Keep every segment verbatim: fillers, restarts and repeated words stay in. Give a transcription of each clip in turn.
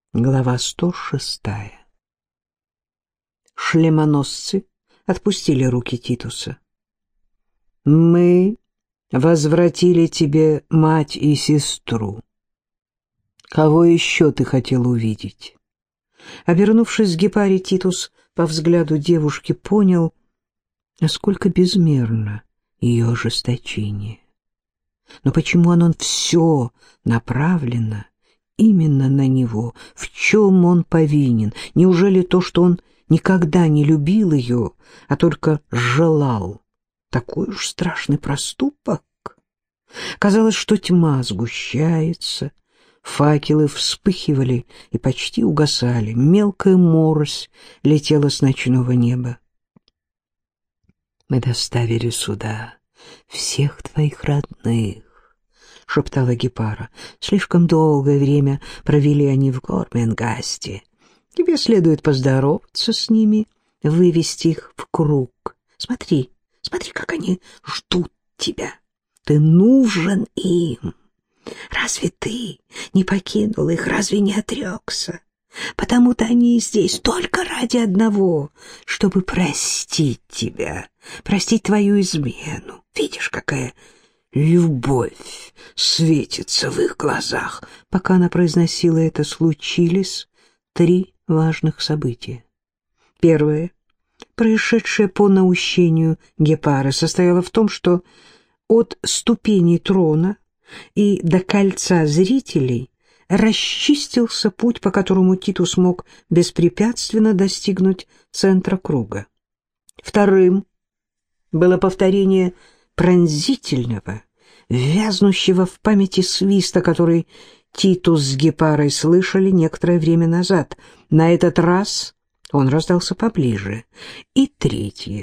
Глава сто шестая. Шлемоносцы отпустили руки Титуса. «Мы возвратили тебе мать и сестру. Кого еще ты хотел увидеть?» Обернувшись к Гепаре, Титус по взгляду девушки понял, насколько безмерно ее ожесточение. Но почему оно все направлено именно на него? В чем он повинен? Неужели то, что он никогда не любил ее, а только желал? Такой уж страшный проступок. Казалось, что тьма сгущается, факелы вспыхивали и почти угасали, мелкая морось летела с ночного неба. «Мы доставили сюда всех твоих родных», — шептала Гепара. «Слишком долгое время провели они в Горменгасте. Тебе следует поздороваться с ними, вывести их в круг. Смотри, смотри, как они ждут тебя. Ты нужен им. Разве ты не покинул их, разве не отрекся? Потому-то они и здесь только ради одного, чтобы простить тебя, простить твою измену. Видишь, какая любовь светится в их глазах». Пока она произносила это, случились три важных события. Первое, происшедшее по наущению Гепары, состояло в том, что от ступеней трона и до кольца зрителей расчистился путь, по которому Титус мог беспрепятственно достигнуть центра круга. Вторым было повторение пронзительного, вязнущего в памяти свиста, который Титус с Гепарой слышали некоторое время назад. На этот раз он раздался поближе. И третье.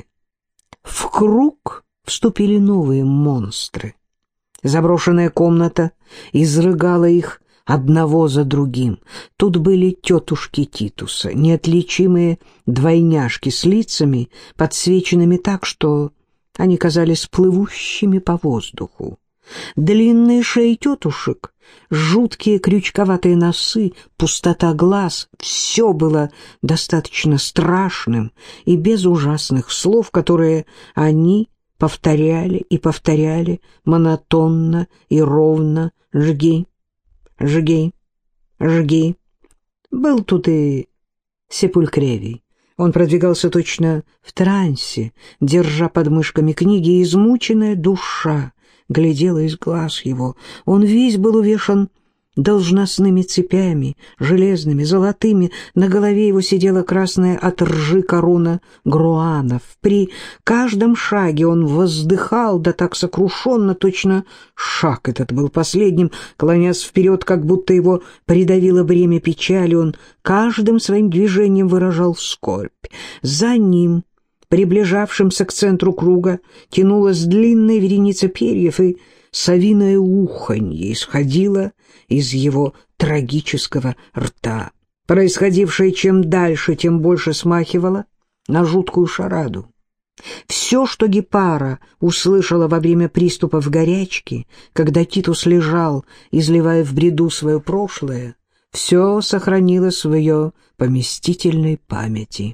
В круг вступили новые монстры. Заброшенная комната изрыгала их одного за другим. Тут были тетушки Титуса, неотличимые двойняшки с лицами, подсвеченными так, что они казались плывущими по воздуху. Длинные шеи тетушек, жуткие крючковатые носы, пустота глаз — все было достаточно страшным и без ужасных слов, которые они повторяли и повторяли монотонно и ровно: «Жги, жги, жги». Был тут и Сепулькревий. Он продвигался точно в трансе, держа под мышками книги, и измученная душа глядела из глаз его. Он весь был увешан должностными цепями, железными, золотыми. На голове его сидела красная от ржи корона груанов. При каждом шаге он воздыхал, да так сокрушенно, точно шаг этот был последним. Клонясь вперед, как будто его придавило бремя печали, он каждым своим движением выражал скорбь. За ним, приближавшимся к центру круга, тянулась длинная вереница перьев, и совиное уханье исходило из его трагического рта. Происходившее чем дальше, тем больше смахивало на жуткую шараду. Все, что Гепара услышала во время приступов горячки, когда Титус лежал, изливая в бреду свое прошлое, все сохранилось в ее поместительной памяти.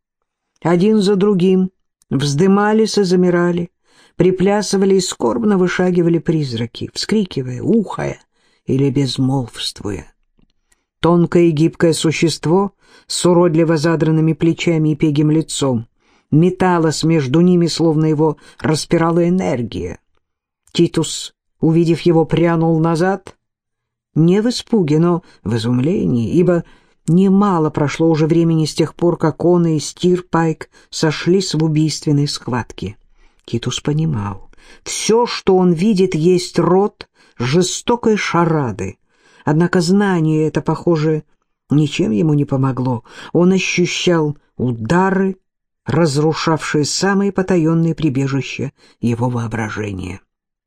Один за другим вздымались и замирали, приплясывали и скорбно вышагивали призраки, вскрикивая, ухая или безмолвствуя. Тонкое и гибкое существо с уродливо задранными плечами и пегим лицом металось между ними, словно его распирала энергия. Титус, увидев его, прянул назад, не в испуге, но в изумлении, ибо немало прошло уже времени с тех пор, как он и Стирпайк сошлись в убийственной схватке. Титус понимал, все, что он видит, есть род жестокой шарады. Однако знание это, похоже, ничем ему не помогло. Он ощущал удары, разрушавшие самые потаенные прибежища его воображения.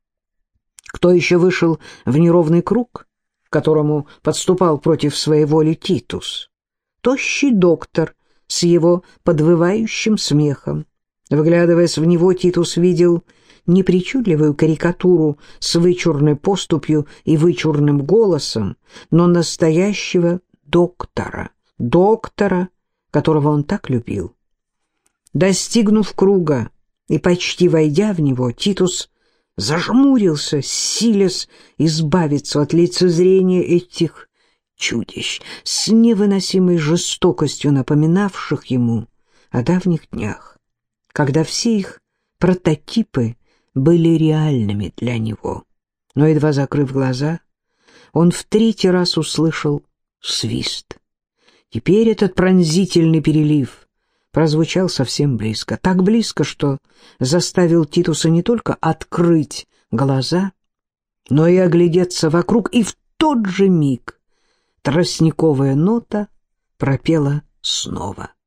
Кто еще вышел в неровный круг, к которому подступал против своей воли Титус? Тощий доктор с его подвывающим смехом. Вглядываясь в него, Титус видел не причудливую карикатуру с вычурной поступью и вычурным голосом, но настоящего доктора, доктора, которого он так любил. Достигнув круга и почти войдя в него, Титус зажмурился, силясь избавиться от лицезрения этих чудищ, с невыносимой жестокостью напоминавших ему о давних днях, когда все их прототипы были реальными для него. Но, едва закрыв глаза, он в третий раз услышал свист. Теперь этот пронзительный перелив прозвучал совсем близко, так близко, что заставил Титуса не только открыть глаза, но и оглядеться вокруг, и в тот же миг тростниковая нота пропела снова.